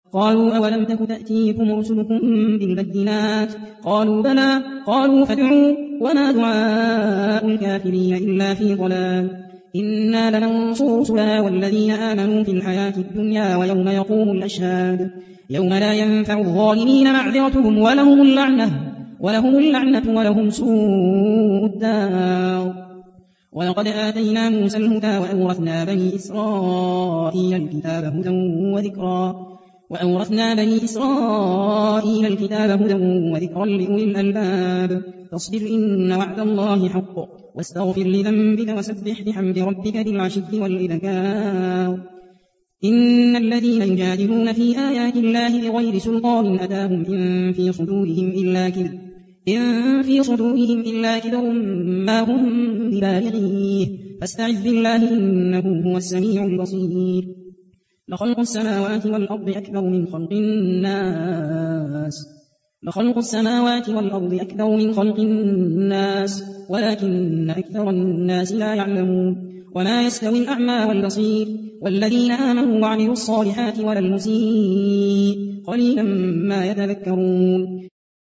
قالوا أولم تك تأتيكم رسلكم بالبينات قالوا بلى قالوا فادعوا وما دعاء الكافرين إلا في ضلال إنا لننصر رسلنا والذين آمنوا في الحياة الدنيا ويوم يقوم الأشهاد يوم لا ينفع الظالمين معذرتهم ولهم اللعنة ولهم سوء الدار ولقد آتينا موسى الهدى وأورثنا بني إسرائيل الكتاب هدى وذكرا لأولي الألباب فاصبر إن وعد الله حق واستغفر لذنبك وسبح بحمد ربك بالعشي والإبكار إن الذين يجادلون في آيات الله بغير سلطان أتاهم إن في صدورهم إلا كبر ما هم ببالغيه فاستعذ بالله إنه هو السميع البصير لخلق السماوات والأرض أكبر من خلق الناس ولكن أكثر الناس لا يعلمون وما يستوي الأعمى والبصير والذين آمنوا وعملوا الصالحات ولا المسيء قليلا ما يتذكرون